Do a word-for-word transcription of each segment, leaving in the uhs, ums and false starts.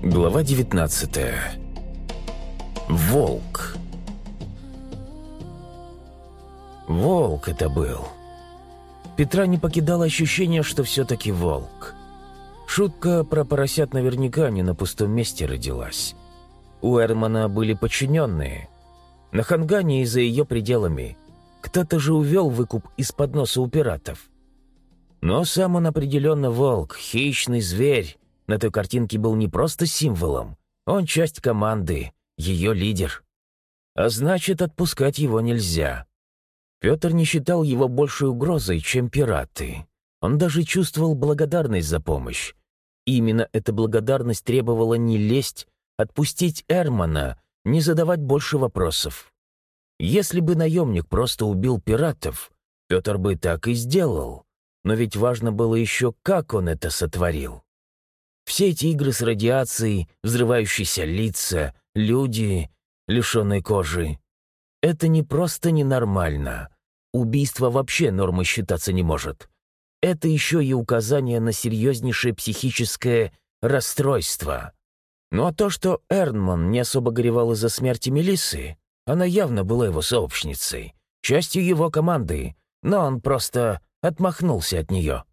Глава девятнадцатая. Волк. Волк это был. Петра не покидало ощущение, что все-таки волк. Шутка про поросят наверняка не на пустом месте родилась. У Эрмана были подчиненные. На Хангане и за ее пределами кто-то же увел выкуп из-под носа у пиратов. Но сам он определенно волк, хищный зверь. На той картинке был не просто символом, он часть команды, ее лидер. А значит, отпускать его нельзя. Петр не считал его большей угрозой, чем пираты. Он даже чувствовал благодарность за помощь. Именно эта благодарность требовала не лезть, отпустить Эрмана, не задавать больше вопросов. Если бы наемник просто убил пиратов, Петр бы так и сделал. Но ведь важно было еще, как он это сотворил. Все эти игры с радиацией, взрывающиеся лица, люди, лишенные кожи — это не просто ненормально. Убийство вообще нормой считаться не может. Это еще и указание на серьезнейшее психическое расстройство. Ну а то, что Эрман не особо горевал из-за смерти Мелиссы, она явно была его сообщницей, частью его команды, но он просто отмахнулся от нее.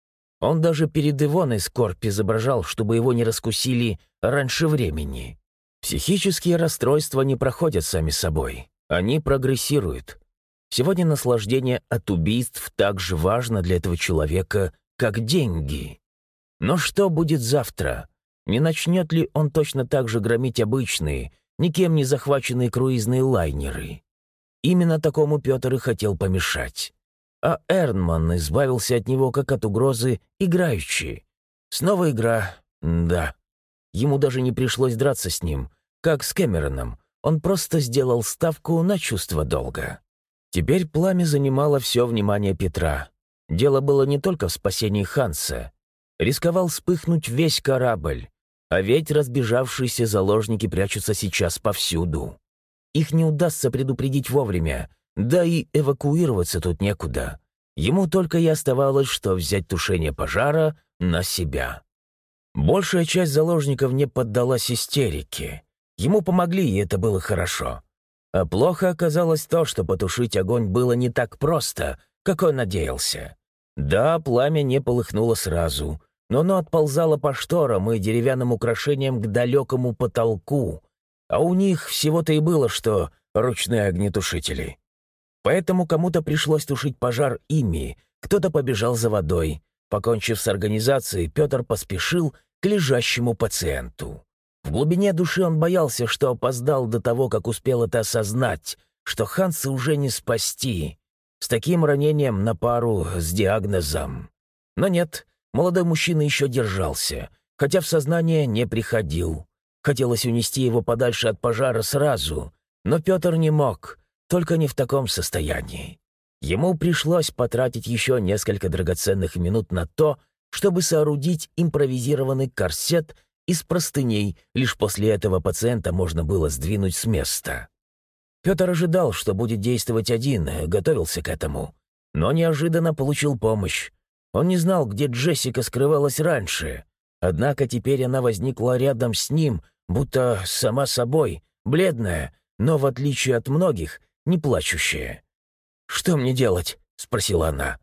Он даже перед Ивоной скорбь изображал, чтобы его не раскусили раньше времени. Психические расстройства не проходят сами собой. Они прогрессируют. Сегодня наслаждение от убийств так же важно для этого человека, как деньги. Но что будет завтра? Не начнет ли он точно так же громить обычные, никем не захваченные круизные лайнеры? Именно такому Петр и хотел помешать. А Эрман избавился от него, как от угрозы, играючи. Снова игра, да. Ему даже не пришлось драться с ним, как с Кэмероном. Он просто сделал ставку на чувство долга. Теперь пламя занимало все внимание Петра. Дело было не только в спасении Ханса. Рисковал вспыхнуть весь корабль. А ведь разбежавшиеся заложники прячутся сейчас повсюду. Их не удастся предупредить вовремя. Да и эвакуироваться тут некуда. Ему только и оставалось, что взять тушение пожара на себя. Большая часть заложников не поддалась истерике. Ему помогли, и это было хорошо. А плохо оказалось то, что потушить огонь было не так просто, как он надеялся. Да, пламя не полыхнуло сразу, но оно отползало по шторам и деревянным украшениям к далекому потолку, а у них всего-то и было, что ручные огнетушители. Поэтому кому-то пришлось тушить пожар ими, кто-то побежал за водой. Покончив с организацией, Петр поспешил к лежащему пациенту. В глубине души он боялся, что опоздал до того, как успел это осознать, что Ханса уже не спасти. С таким ранением на пару с диагнозом. Но нет, молодой мужчина еще держался, хотя в сознание не приходил. Хотелось унести его подальше от пожара сразу, но Петр не мог. Только не в таком состоянии. Ему пришлось потратить еще несколько драгоценных минут на то, чтобы соорудить импровизированный корсет из простыней. Лишь после этого пациента можно было сдвинуть с места. Петр ожидал, что будет действовать один, готовился к этому. Но неожиданно получил помощь. Он не знал, где Джессика скрывалась раньше. Однако теперь она возникла рядом с ним, будто сама собой, бледная, но, в отличие от многих, не плачущая. «Что мне делать?» — спросила она.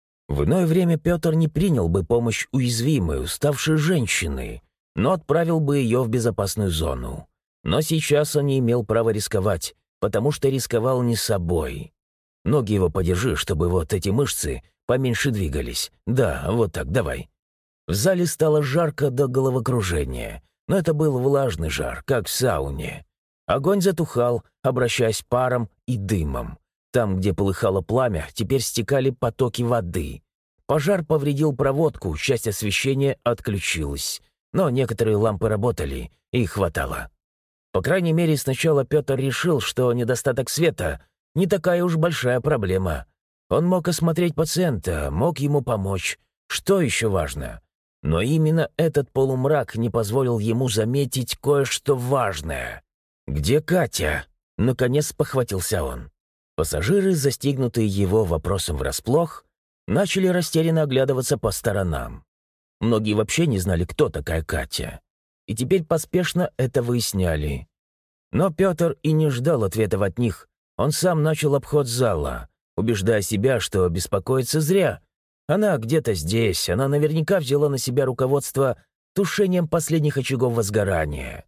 В иное время Петр не принял бы помощь уязвимой, уставшей женщины, но отправил бы ее в безопасную зону. Но сейчас он не имел права рисковать, потому что рисковал не собой. Ноги его подержи, чтобы вот эти мышцы поменьше двигались. Да, вот так, давай. В зале стало жарко до головокружения, но это был влажный жар, как в сауне. Огонь затухал, обращаясь паром и дымом. Там, где полыхало пламя, теперь стекали потоки воды. Пожар повредил проводку, часть освещения отключилась. Но некоторые лампы работали, и их хватало. По крайней мере, сначала Петр решил, что недостаток света не такая уж большая проблема. Он мог осмотреть пациента, мог ему помочь. Что еще важно? Но именно этот полумрак не позволил ему заметить кое-что важное. «Где Катя?» — наконец похватился он. Пассажиры, застигнутые его вопросом врасплох, начали растерянно оглядываться по сторонам. Многие вообще не знали, кто такая Катя. и теперь поспешно это выясняли. Но Петр и не ждал ответов от них. Он сам начал обход зала, убеждая себя, что беспокоится зря. Она где-то здесь, она наверняка взяла на себя руководство тушением последних очагов возгорания.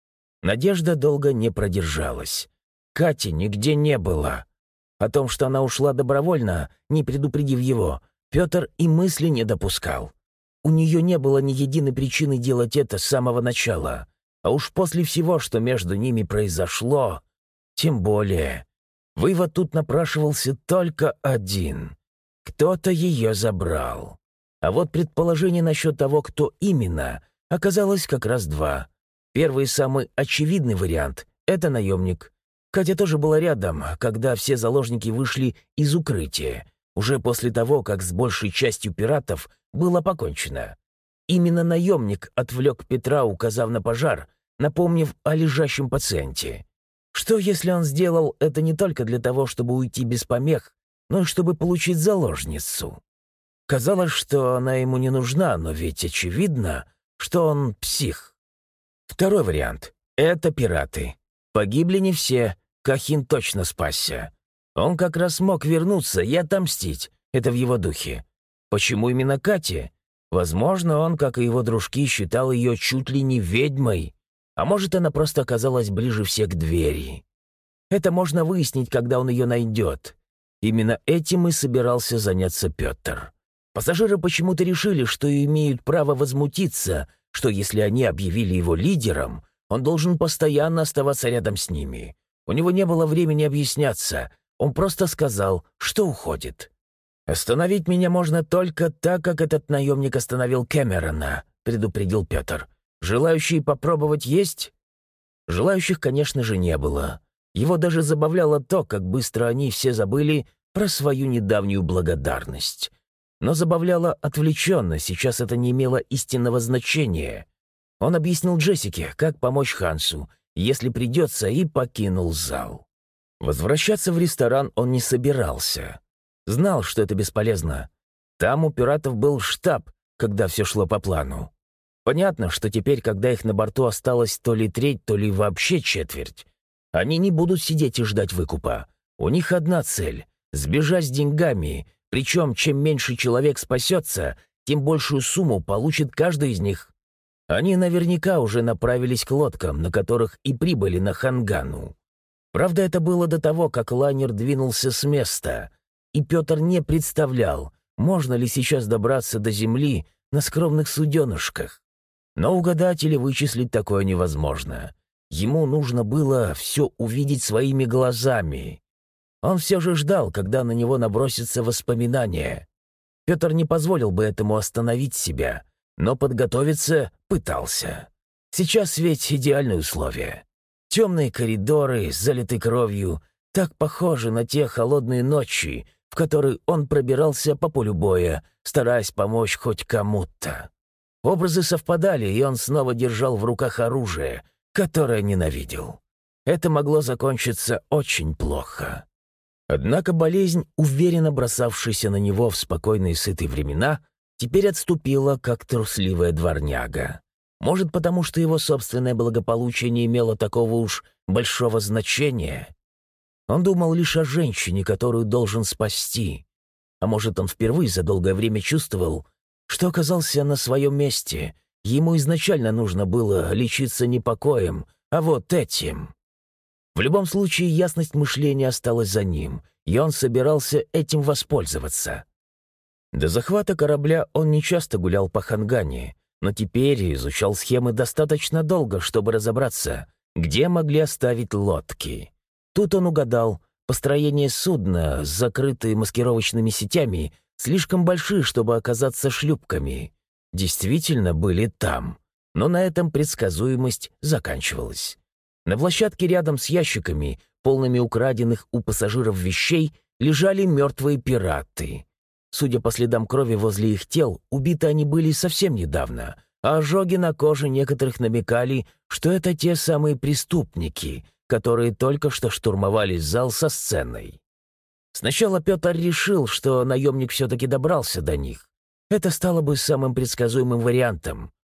Надежда долго не продержалась. Кати нигде не было. О том, что она ушла добровольно, не предупредив его, Петр и мысли не допускал. У нее не было ни единой причины делать это с самого начала. А уж после всего, что между ними произошло, тем более. Вывод тут напрашивался только один. Кто-то ее забрал. А вот предположение насчет того, кто именно, оказалось как раз два. Первый, самый очевидный вариант — это наемник. Катя тоже была рядом, когда все заложники вышли из укрытия, уже после того, как с большей частью пиратов было покончено. Именно наемник отвлек Петра, указав на пожар, напомнив о лежащем пациенте. Что, если он сделал это не только для того, чтобы уйти без помех, но и чтобы получить заложницу? Казалось, что она ему не нужна, но ведь очевидно, что он псих. Второй вариант — это пираты. Погибли не все, Кахин точно спасся. Он как раз мог вернуться и отомстить, это в его духе. Почему именно Кате? Возможно, он, как и его дружки, считал ее чуть ли не ведьмой, а может, она просто оказалась ближе всех к двери. Это можно выяснить, когда он ее найдет. Именно этим и собирался заняться Петр. Пассажиры почему-то решили, что имеют право возмутиться, что если они объявили его лидером, он должен постоянно оставаться рядом с ними. У него не было времени объясняться, он просто сказал, что уходит. «Остановить меня можно только так, как этот наемник остановил Кэмерона», — предупредил Петр. «Желающие попробовать есть?» Желающих, конечно же, не было. Его даже забавляло то, как быстро они все забыли про свою недавнюю благодарность. Но забавляло отвлеченно, сейчас это не имело истинного значения. Он объяснил Джессике, как помочь Хансу, если придется, и покинул зал. Возвращаться в ресторан он не собирался. Знал, что это бесполезно. Там у пиратов был штаб, когда все шло по плану. Понятно, что теперь, когда их на борту осталось то ли треть, то ли вообще четверть, они не будут сидеть и ждать выкупа. У них одна цель — сбежать с деньгами, причем чем меньше человек спасется, тем большую сумму получит каждый из них. Они наверняка уже направились к лодкам, на которых и прибыли на Хангану. Правда, это было до того, как лайнер двинулся с места, и Петр не представлял, можно ли сейчас добраться до земли на скромных суденышках. Но угадать или вычислить такое невозможно. Ему нужно было все увидеть своими глазами. Он все же ждал, когда на него набросятся воспоминания. Петр не позволил бы этому остановить себя, но подготовиться пытался. Сейчас ведь идеальные условия. Темные коридоры, залиты кровью, так похожи на те холодные ночи, в которые он пробирался по полю боя, стараясь помочь хоть кому-то. Образы совпадали, и он снова держал в руках оружие, которое ненавидел. Это могло закончиться очень плохо. Однако болезнь, уверенно бросавшаяся на него в спокойные сытые времена, теперь отступила, как трусливая дворняга. Может, потому что его собственное благополучие не имело такого уж большого значения? Он думал лишь о женщине, которую должен спасти. А может, он впервые за долгое время чувствовал, что оказался на своем месте. Ему изначально нужно было лечиться не покоем, а вот этим. В любом случае, ясность мышления осталась за ним, и он собирался этим воспользоваться. До захвата корабля он нечасто гулял по Хангане, но теперь изучал схемы достаточно долго, чтобы разобраться, где могли оставить лодки. Тут он угадал, построение судна с закрытыми маскировочными сетями слишком большие, чтобы оказаться шлюпками. Действительно были там, но на этом предсказуемость заканчивалась. На площадке рядом с ящиками, полными украденных у пассажиров вещей, лежали мертвые пираты. Судя по следам крови возле их тел, убиты они были совсем недавно, а ожоги на коже некоторых намекали, что это те самые преступники, которые только что штурмовали зал со сценой. Сначала Петр решил, что наемник все-таки добрался до них. Это стало бы самым предсказуемым вариантом.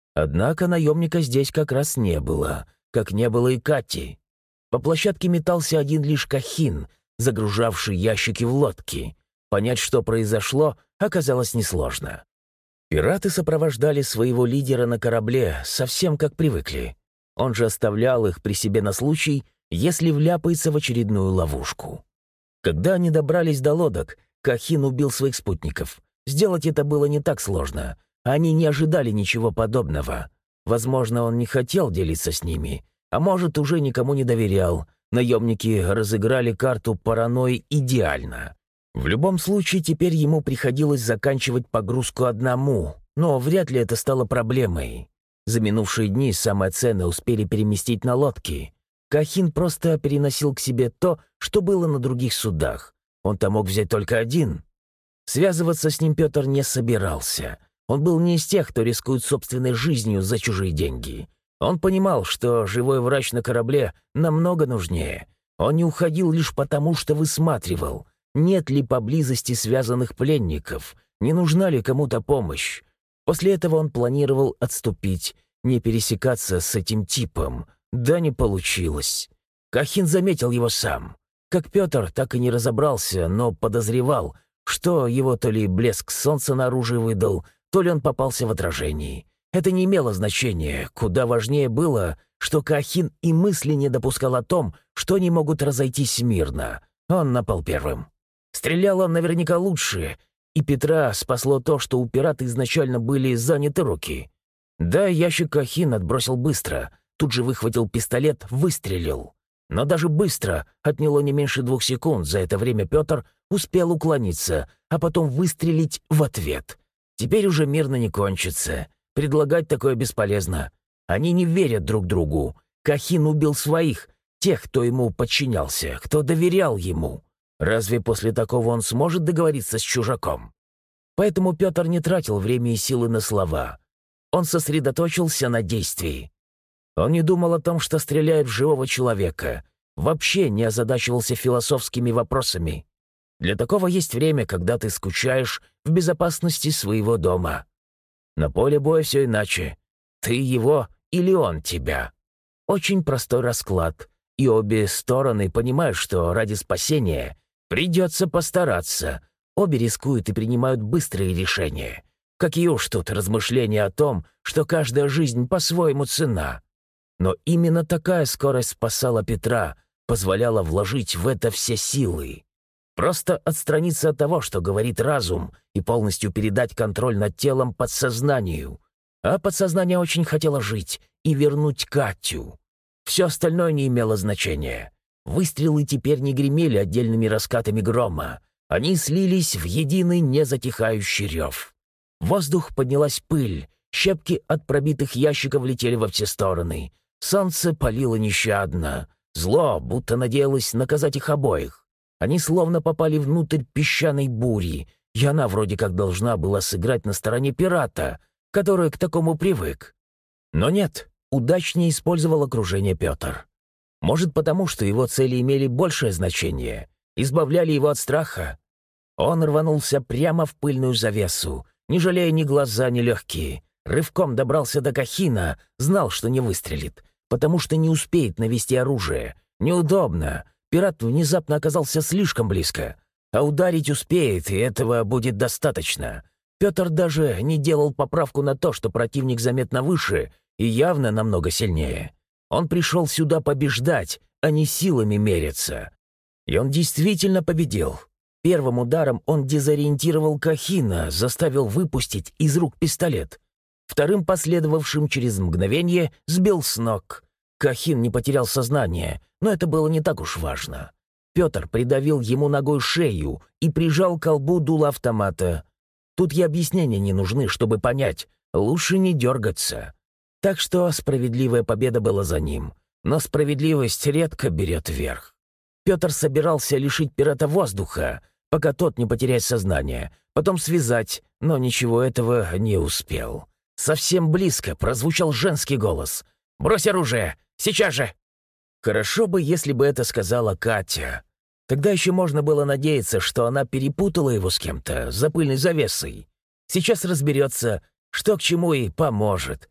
Однако наемника здесь как раз не было, как не было и Кати. По площадке метался один лишь Кахин, загружавший ящики в лодки. Понять, что произошло, оказалось несложно. Пираты сопровождали своего лидера на корабле, совсем как привыкли. Он же оставлял их при себе на случай, если вляпается в очередную ловушку. Когда они добрались до лодок, Кахин убил своих спутников. Сделать это было не так сложно. Они не ожидали ничего подобного. Возможно, он не хотел делиться с ними, а может, уже никому не доверял. Наемники разыграли карту паранойи идеально. В любом случае, теперь ему приходилось заканчивать погрузку одному, но вряд ли это стало проблемой. За минувшие дни самое ценное успели переместить на лодки. Кахин просто переносил к себе то, что было на других судах. Он-то мог взять только один. Связываться с ним Петр не собирался. Он был не из тех, кто рискует собственной жизнью за чужие деньги. Он понимал, что живой врач на корабле намного нужнее. Он не уходил лишь потому, что высматривал, нет ли поблизости связанных пленников, не нужна ли кому-то помощь. После этого он планировал отступить, не пересекаться с этим типом. Да не получилось. Кахин заметил его сам. Как Петр, так и не разобрался, но подозревал, что его то ли блеск солнца наружу выдал, то ли он попался в отражении. Это не имело значения. Куда важнее было, что Кахин и мысли не допускал о том, что они могут разойтись мирно. Он напал первым. Стрелял он наверняка лучше, и Петра спасло то, что у пирата изначально были заняты руки. Да, ящик Кахин отбросил быстро, тут же выхватил пистолет, выстрелил. Но даже быстро отняло не меньше двух секунд. За это время Петр успел уклониться, а потом выстрелить в ответ. Теперь уже мирно не кончится. Предлагать такое бесполезно. Они не верят друг другу. Кахин убил своих, тех, кто ему подчинялся, кто доверял ему. Разве после такого он сможет договориться с чужаком? Поэтому Петр не тратил время и силы на слова. Он сосредоточился на действии. Он не думал о том, что стреляет в живого человека. Вообще не озадачивался философскими вопросами. Для такого есть время, когда ты скучаешь в безопасности своего дома. На поле боя все иначе. Ты его или он тебя. Очень простой расклад. И обе стороны понимают, что ради спасения придется постараться. Обе рискуют и принимают быстрые решения. Какие уж тут размышления о том, что каждая жизнь по-своему ценна. Но именно такая скорость спасала Петра, позволяла вложить в это все силы. Просто отстраниться от того, что говорит разум, и полностью передать контроль над телом подсознанию. А подсознание очень хотело жить и вернуть Катю. Все остальное не имело значения. Выстрелы теперь не гремели отдельными раскатами грома. Они слились в единый незатихающий рев. В воздух поднялась пыль, щепки от пробитых ящиков летели во все стороны. Солнце палило нещадно. Зло будто надеялось наказать их обоих. Они словно попали внутрь песчаной бури, и она вроде как должна была сыграть на стороне пирата, который к такому привык. Но нет, удачнее использовал окружение Петр. Может, потому что его цели имели большее значение, избавляли его от страха. Он рванулся прямо в пыльную завесу, не жалея ни глаза, ни легкие. Рывком добрался до Кахина, знал, что не выстрелит, потому что не успеет навести оружие. Неудобно. Пират внезапно оказался слишком близко. А ударить успеет, и этого будет достаточно. Петр даже не делал поправку на то, что противник заметно выше и явно намного сильнее. Он пришел сюда побеждать, а не силами мериться. И он действительно победил. Первым ударом он дезориентировал Кахина, заставил выпустить из рук пистолет. Вторым, последовавшим через мгновение, сбил с ног. Кахин не потерял сознание, но это было не так уж важно. Петр придавил ему ногой шею и прижал к колбу дуло автомата. Тут и объяснения не нужны, чтобы понять, лучше не дергаться. Так что справедливая победа была за ним. Но справедливость редко берет верх. Петр собирался лишить пирата воздуха, пока тот не потеряет сознание, потом связать, но ничего этого не успел. Совсем близко прозвучал женский голос. «Брось оружие! Сейчас же!» Хорошо бы, если бы это сказала Катя. Тогда еще можно было надеяться, что она перепутала его с кем-то, за пыльной завесой. Сейчас разберется, что к чему, и поможет.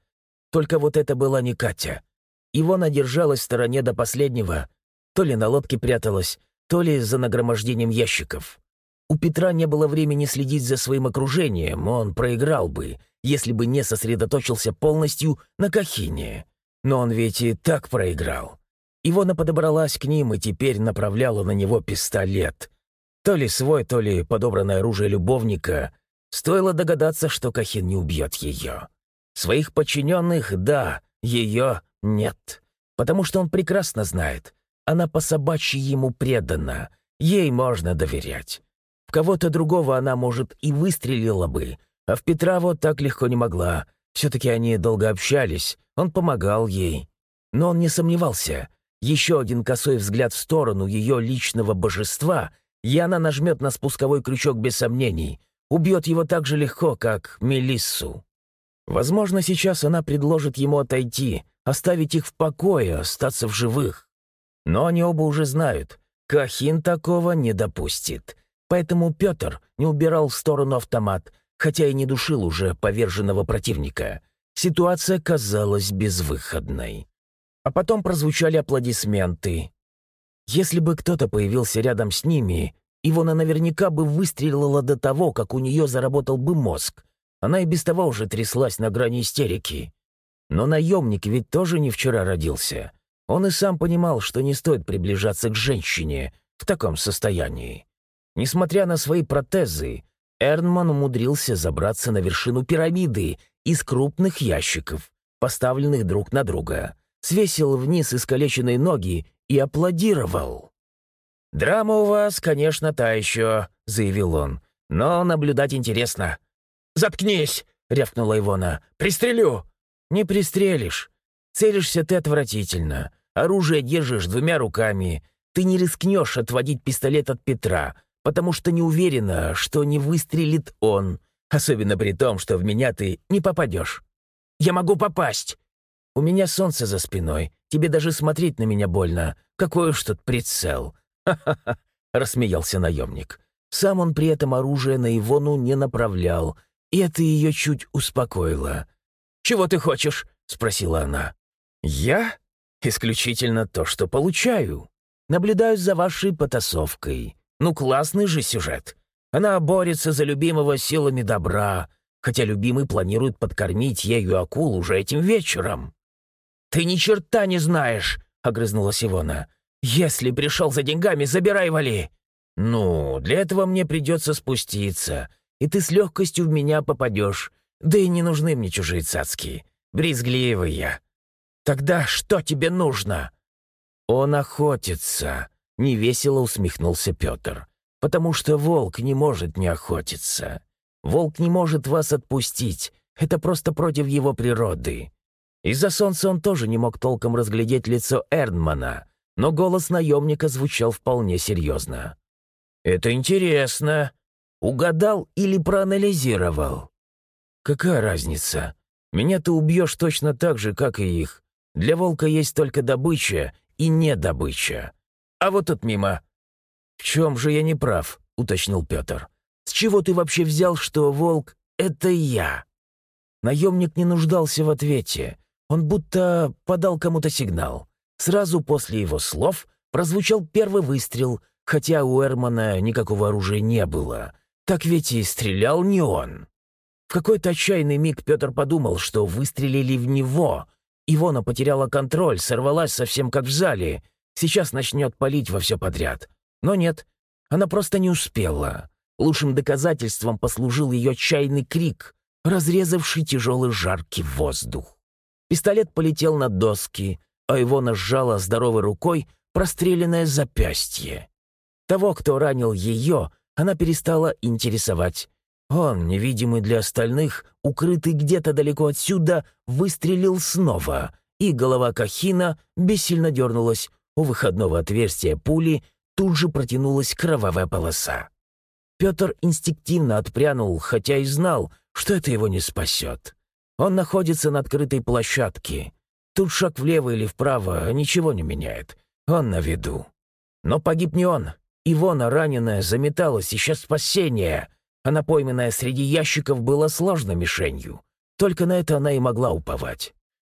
Только вот это была не Катя. Ивона держалась в стороне до последнего. То ли на лодке пряталась, то ли за нагромождением ящиков. У Петра не было времени следить за своим окружением, он проиграл бы, если бы не сосредоточился полностью на Кахине. Но он ведь и так проиграл. Ивона подобралась к ним и теперь направляла на него пистолет. То ли свой, то ли подобранное оружие любовника. Стоило догадаться, что Кахин не убьет ее. Своих подчиненных — да, ее — нет. Потому что он прекрасно знает. Она по-собачьи ему предана. Ей можно доверять. В кого-то другого она, может, и выстрелила бы, а в Петра вот так легко не могла. Все-таки они долго общались, он помогал ей. Но он не сомневался. Еще один косой взгляд в сторону ее личного божества, и она нажмет на спусковой крючок без сомнений. Убьет его так же легко, как Мелиссу. Возможно, сейчас она предложит ему отойти, оставить их в покое, остаться в живых. Но они оба уже знают, Кахин такого не допустит. Поэтому Петр не убирал в сторону автомат, хотя и не душил уже поверженного противника. Ситуация казалась безвыходной. А потом прозвучали аплодисменты. Если бы кто-то появился рядом с ними, Ивона наверняка бы выстрелила до того, как у нее заработал бы мозг. Она и без того уже тряслась на грани истерики. Но наемник ведь тоже не вчера родился. Он и сам понимал, что не стоит приближаться к женщине в таком состоянии. Несмотря на свои протезы, Эрнман умудрился забраться на вершину пирамиды из крупных ящиков, поставленных друг на друга, свесил вниз искалеченные ноги и аплодировал. «Драма у вас, конечно, та еще», — заявил он, — «но наблюдать интересно». «Заткнись!» — рявкнула Ивона. «Пристрелю!» «Не пристрелишь. Целишься ты отвратительно. Оружие держишь двумя руками. Ты не рискнешь отводить пистолет от Петра, потому что не уверена, что не выстрелит он, особенно при том, что в меня ты не попадешь. Я могу попасть. У меня солнце за спиной, тебе даже смотреть на меня больно. Какой уж тут прицел!» «Ха-ха-ха!» — рассмеялся наемник. Сам он при этом оружие на Ивону не направлял, и это ее чуть успокоило. «Чего ты хочешь?» — спросила она. «Я? Исключительно то, что получаю. Наблюдаю за вашей потасовкой. Ну, классный же сюжет. Она борется за любимого силами добра, хотя любимый планирует подкормить ею акул уже этим вечером». «Ты ни черта не знаешь!» — огрызнулась Ивона. «Если пришел за деньгами, забирай и вали!» «Ну, для этого мне придется спуститься, и ты с легкостью в меня попадешь. Да и не нужны мне чужие цацки. Брезгливый я. Тогда что тебе нужно?» «Он охотится», — невесело усмехнулся Петр. «Потому что волк не может не охотиться. Волк не может вас отпустить. Это просто против его природы». Из-за солнца он тоже не мог толком разглядеть лицо Эрнмана, но голос наемника звучал вполне серьезно. «Это интересно. Угадал или проанализировал?» «Какая разница? Меня ты убьешь точно так же, как и их. Для волка есть только добыча и недобыча. А вот тут мимо». «В чем же я не прав?» — уточнил Петр. «С чего ты вообще взял, что волк — это я?» Наемник не нуждался в ответе. Он будто подал кому-то сигнал. Сразу после его слов прозвучал первый выстрел, хотя у Эрмана никакого оружия не было. Так ведь и стрелял не он. В какой-то отчаянный миг Петр подумал, что выстрелили в него. Ивона потеряла контроль, сорвалась совсем как в зале. Сейчас начнет палить во все подряд. Но нет, она просто не успела. Лучшим доказательством послужил ее отчаянный крик, разрезавший тяжелый жаркий воздух. Пистолет полетел на доски, а Ивона сжала здоровой рукой простреленное запястье. Того, кто ранил ее, она перестала интересовать. Он, невидимый для остальных, укрытый где-то далеко отсюда, выстрелил снова, и голова Кахина бессильно дернулась. У выходного отверстия пули тут же протянулась кровавая полоса. Петр инстинктивно отпрянул, хотя и знал, что это его не спасет. Он находится на открытой площадке. Тут шаг влево или вправо ничего не меняет. Он на виду. Но погиб не он. Ивона, раненая, заметалась, ища спасения. Она, пойманная среди ящиков, была сложной мишенью. Только на это она и могла уповать.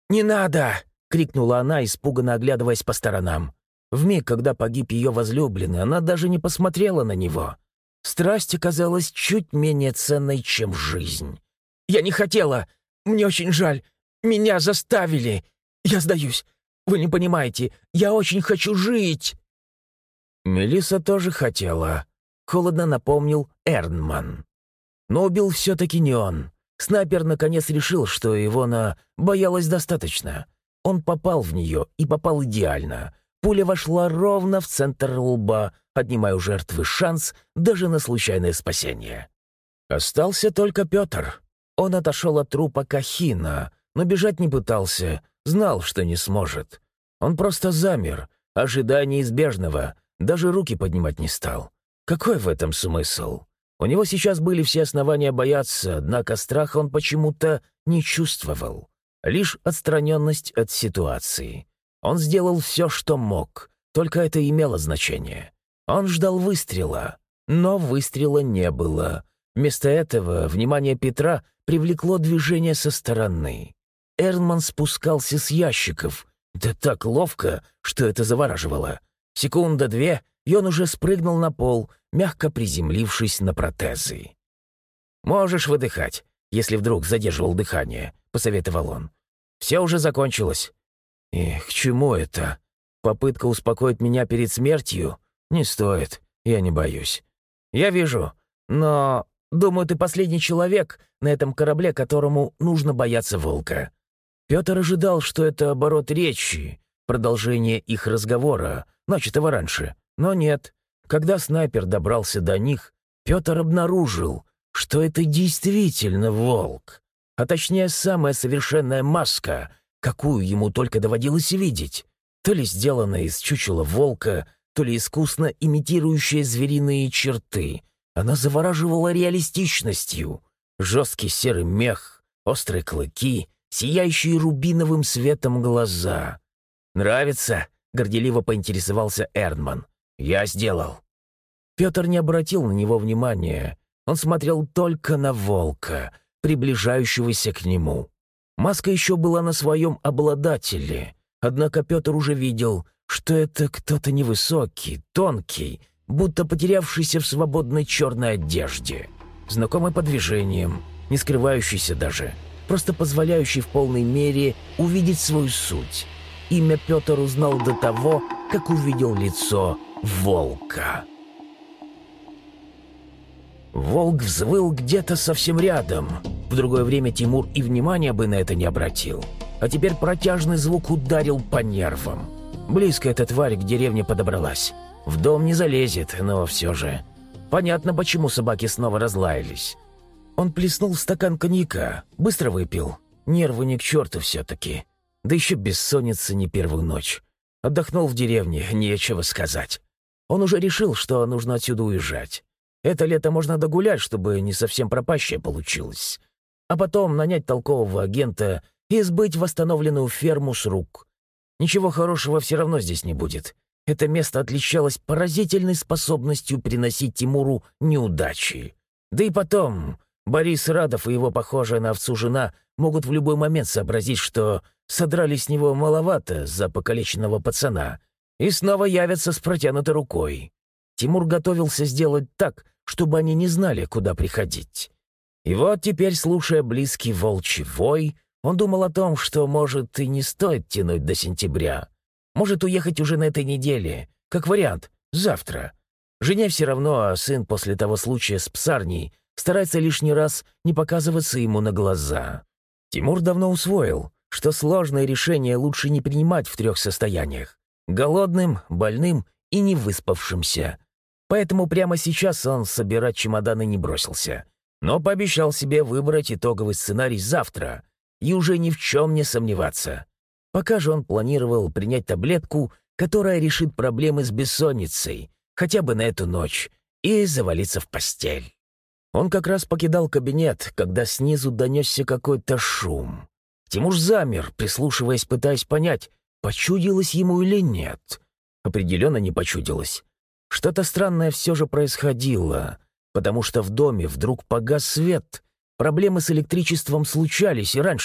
«Не надо!» — крикнула она, испуганно оглядываясь по сторонам. Вмиг, когда погиб ее возлюбленный, она даже не посмотрела на него. Страсть оказалась чуть менее ценной, чем жизнь. «Я не хотела! Мне очень жаль! Меня заставили! Я сдаюсь! Вы не понимаете, я очень хочу жить!» Мелисса тоже хотела. Холодно напомнил Эрнман. Но убил все-таки не он. Снайпер наконец решил, что Ивона боялась достаточно. Он попал в нее и попал идеально. Пуля вошла ровно в центр лба, отнимая у жертвы шанс даже на случайное спасение. Остался только Петр. Он отошел от трупа Кахина, но бежать не пытался, знал, что не сможет. Он просто замер, ожидая неизбежного, даже руки поднимать не стал. Какой в этом смысл? У него сейчас были все основания бояться, однако страха он почему-то не чувствовал. Лишь отстраненность от ситуации. Он сделал все, что мог, только это имело значение. Он ждал выстрела, но выстрела не было. Вместо этого внимание Петра привлекло движение со стороны. Эрнман спускался с ящиков, да так ловко, что это завораживало. Секунда-две, и он уже спрыгнул на пол, мягко приземлившись на протезы. «Можешь выдыхать, если вдруг задерживал дыхание», — посоветовал он. «Все уже закончилось». «И к чему это? Попытка успокоить меня перед смертью? Не стоит, я не боюсь». «Я вижу, но, думаю, ты последний человек на этом корабле, которому нужно бояться волка». Петр ожидал, что это оборот речи, продолжение их разговора, начатого раньше, но нет. Когда снайпер добрался до них, Петр обнаружил, что это действительно волк, а точнее самая совершенная маска, какую ему только доводилось видеть, то ли сделанная из чучела волка, то ли искусно имитирующая звериные черты. Она завораживала реалистичностью. Жесткий серый мех, острые клыки, сияющие рубиновым светом глаза. «Нравится?» — горделиво поинтересовался Эрнман. «Я сделал». Петр не обратил на него внимания. Он смотрел только на волка, приближающегося к нему. Маска еще была на своем обладателе, однако Петр уже видел, что это кто-то невысокий, тонкий, будто потерявшийся в свободной черной одежде, знакомый по движениям, не скрывающийся даже, просто позволяющий в полной мере увидеть свою суть. Имя Петр узнал до того, как увидел лицо волка. Волк взвыл где-то совсем рядом. В другое время Тимур и внимания бы на это не обратил. А теперь протяжный звук ударил по нервам. Близко эта тварь к деревне подобралась. В дом не залезет, но все же. Понятно, почему собаки снова разлаялись. Он плеснул в стакан коньяка, быстро выпил. Нервы не к черту все-таки. Да еще бессонница не первую ночь. Отдохнул в деревне, нечего сказать. Он уже решил, что нужно отсюда уезжать. Это лето можно догулять, чтобы не совсем пропащее получилось. А потом нанять толкового агента и сбыть восстановленную ферму с рук. Ничего хорошего все равно здесь не будет. Это место отличалось поразительной способностью приносить Тимуру неудачи. Да и потом, Борис Радов и его похожая на овцу жена могут в любой момент сообразить, что содрали с него маловато за покалеченного пацана, и снова явятся с протянутой рукой. Тимур готовился сделать так, чтобы они не знали, куда приходить. И вот теперь, слушая близкий волчий вой, он думал о том, что, может, и не стоит тянуть до сентября. Может, уехать уже на этой неделе, как вариант, завтра. Жене все равно, а сын после того случая с псарней старается лишний раз не показываться ему на глаза. Тимур давно усвоил, что сложные решения лучше не принимать в трех состояниях — голодным, больным и невыспавшимся. Поэтому прямо сейчас он собирать чемоданы не бросился, но пообещал себе выбрать итоговый сценарий завтра и уже ни в чем не сомневаться. Пока же он планировал принять таблетку, которая решит проблемы с бессонницей, хотя бы на эту ночь, и завалиться в постель. Он как раз покидал кабинет, когда снизу донесся какой-то шум. Тимур замер, прислушиваясь, пытаясь понять, почудилось ему или нет. Определенно не почудилось. Что-то странное все же происходило, потому что в доме вдруг погас свет. Проблемы с электричеством случались и раньше,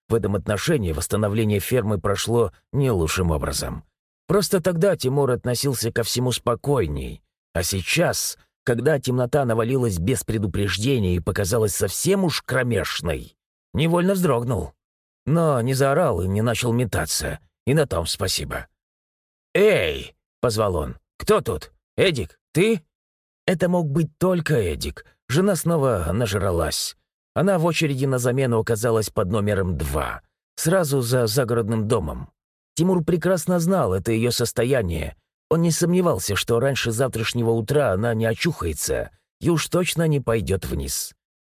в этом отношении восстановление фермы прошло не лучшим образом. Просто тогда Тимур относился ко всему спокойней, а сейчас, когда темнота навалилась без предупреждения и показалась совсем уж кромешной, невольно вздрогнул. Но не заорал и не начал метаться, и на том спасибо. «Эй!» — позвал он. «Кто тут? Эдик, ты?» Это мог быть только Эдик. Жена снова нажралась. Она в очереди на замену оказалась под номером два, сразу за загородным домом. Тимур прекрасно знал это ее состояние. Он не сомневался, что раньше завтрашнего утра она не очухается и уж точно не пойдет вниз.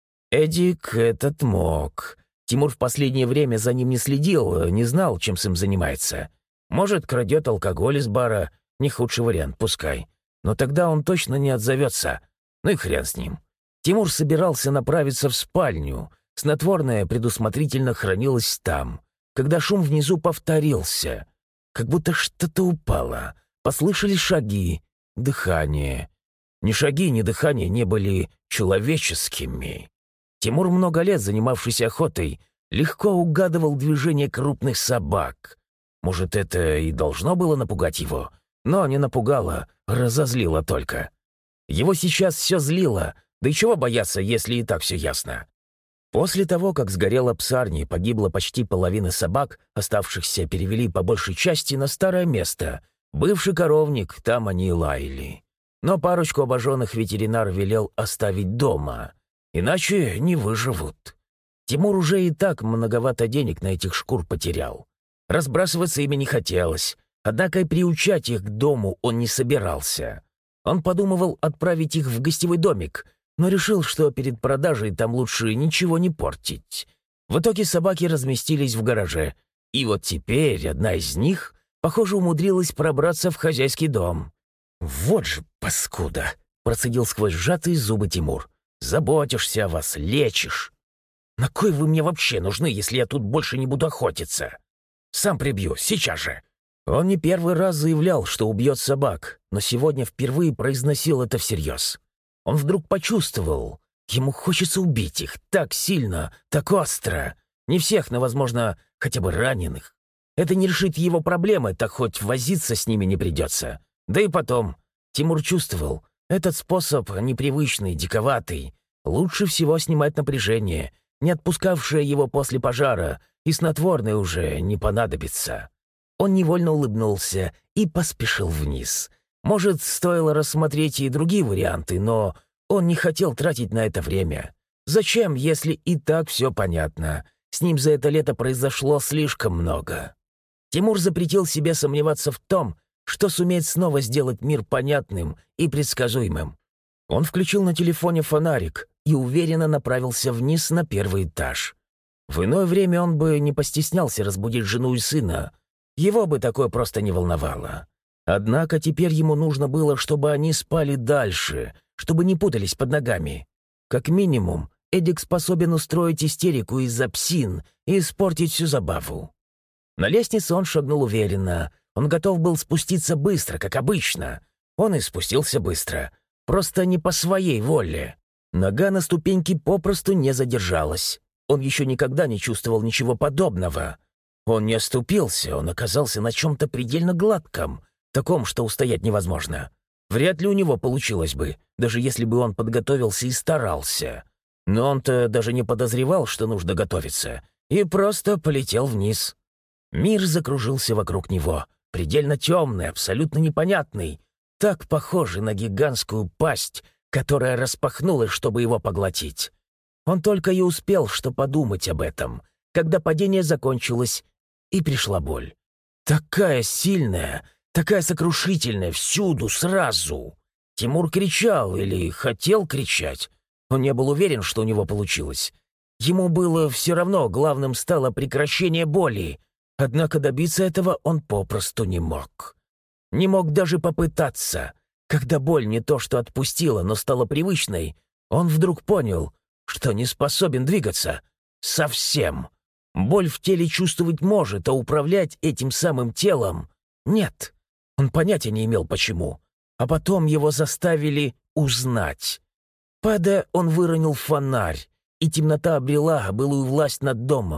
Эдик этот мог. Тимур в последнее время за ним не следил, не знал, чем с ним занимается. Может, крадет алкоголь из бара, не худший вариант, пускай. Но тогда он точно не отзовется. Ну и хрен с ним. Тимур собирался направиться в спальню. Снотворное предусмотрительно хранилось там. Когда шум внизу повторился, как будто что-то упало, послышались шаги, дыхание. Ни шаги, ни дыхание не были человеческими. Тимур, много лет занимавшийся охотой, легко угадывал движение крупных собак. Может, это и должно было напугать его, но не напугало, разозлило только. Его сейчас все злило, да и чего бояться, если и так все ясно. После того, как сгорела псарня и погибла почти половина собак, оставшихся перевели по большей части на старое место. Бывший коровник, там они и лаяли. Но парочку обожженных ветеринар велел оставить дома, иначе не выживут. Тимур уже и так многовато денег на этих шкур потерял. Разбрасываться ими не хотелось, однако и приучать их к дому он не собирался. Он подумывал отправить их в гостевой домик, но решил, что перед продажей там лучше ничего не портить. В итоге собаки разместились в гараже, и вот теперь одна из них, похоже, умудрилась пробраться в хозяйский дом. «Вот же паскуда!» — процедил сквозь сжатые зубы Тимур. «Заботишься о вас, лечишь. На кой вы мне вообще нужны, если я тут больше не буду охотиться? Сам прибью, сейчас же!» Он не первый раз заявлял, что убьет собак, но сегодня впервые произносил это всерьез. Он вдруг почувствовал, ему хочется убить их так сильно, так остро. Не всех, но, возможно, хотя бы раненых. Это не решит его проблемы, так хоть возиться с ними не придется. Да и потом, Тимур чувствовал, этот способ непривычный, диковатый. Лучше всего снимать напряжение, не отпускавшее его после пожара, и снотворное уже не понадобится. Он невольно улыбнулся и поспешил вниз. Может, стоило рассмотреть и другие варианты, но он не хотел тратить на это время. Зачем, если и так все понятно? С ним за это лето произошло слишком много. Тимур запретил себе сомневаться в том, что сумеет снова сделать мир понятным и предсказуемым. Он включил на телефоне фонарик и уверенно направился вниз на первый этаж. В иное время он бы не постеснялся разбудить жену и сына. Его бы такое просто не волновало. Однако теперь ему нужно было, чтобы они спали дальше, чтобы не путались под ногами. Как минимум, Эдик способен устроить истерику из-за псин и испортить всю забаву. На лестнице он шагнул уверенно. Он готов был спуститься быстро, как обычно. Он и спустился быстро. Просто не по своей воле. Нога на ступеньке попросту не задержалась. Он еще никогда не чувствовал ничего подобного. Он не оступился, он оказался на чем-то предельно гладком, таком, что устоять невозможно. Вряд ли у него получилось бы, даже если бы он подготовился и старался. Но он-то даже не подозревал, что нужно готовиться, и просто полетел вниз. Мир закружился вокруг него, предельно темный, абсолютно непонятный, так похожий на гигантскую пасть, которая распахнулась, чтобы его поглотить. Он только и успел что подумать об этом, когда падение закончилось, и пришла боль. Такая сильная, такая сокрушительная, всюду, сразу. Тимур кричал или хотел кричать. Он не был уверен, что у него получилось. Ему было все равно, главным стало прекращение боли. Однако добиться этого он попросту не мог. Не мог даже попытаться. Когда боль не то что отпустила, но стала привычной, он вдруг понял, что не способен двигаться. Совсем. Боль в теле чувствовать может, а управлять этим самым телом — нет. Он понятия не имел, почему. А потом его заставили узнать. Падая, он выронил фонарь, и темнота обрела былую власть над домом.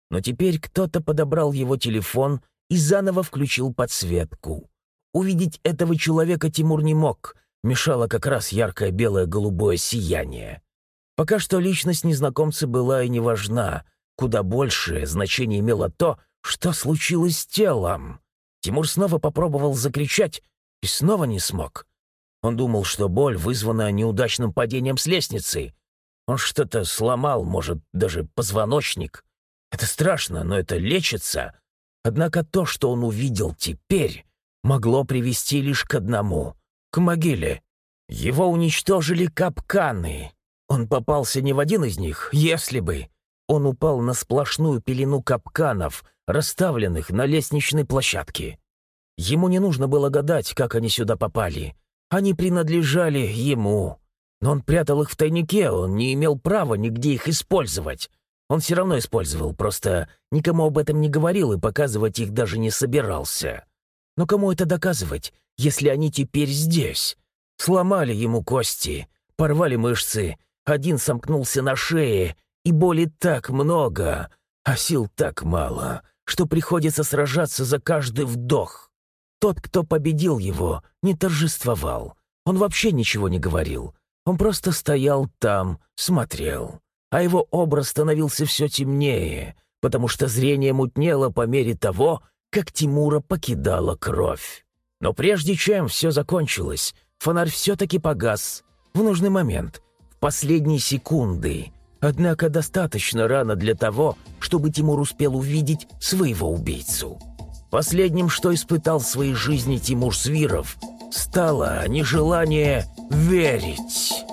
Но теперь кто-то подобрал его телефон и заново включил подсветку. Увидеть этого человека Тимур не мог, мешало как раз яркое белое-голубое сияние. Пока что личность незнакомца была и не важна, куда большее значение имело то, что случилось с телом. Тимур снова попробовал закричать и снова не смог. Он думал, что боль вызвана неудачным падением с лестницы. Он что-то сломал, может, даже позвоночник. Это страшно, но это лечится. Однако то, что он увидел теперь, могло привести лишь к одному — к могиле. Его уничтожили капканы. Он попался не в один из них, если бы. Он упал на сплошную пелену капканов, расставленных на лестничной площадке. Ему не нужно было гадать, как они сюда попали. Они принадлежали ему. Но он прятал их в тайнике, он не имел права нигде их использовать. Он все равно использовал, просто никому об этом не говорил и показывать их даже не собирался. Но кому это доказывать, если они теперь здесь? Сломали ему кости, порвали мышцы, один сомкнулся на шее, и боли так много, а сил так мало, что приходится сражаться за каждый вдох. Тот, кто победил его, не торжествовал. Он вообще ничего не говорил. Он просто стоял там, смотрел. А его образ становился все темнее, потому что зрение мутнело по мере того, как Тимура покидала кровь. Но прежде чем все закончилось, фонарь все-таки погас в нужный момент, в последние секунды. Однако достаточно рано для того, чтобы Тимур успел увидеть своего убийцу. Последним, что испытал в своей жизни Тимур Свиров, стало нежелание верить.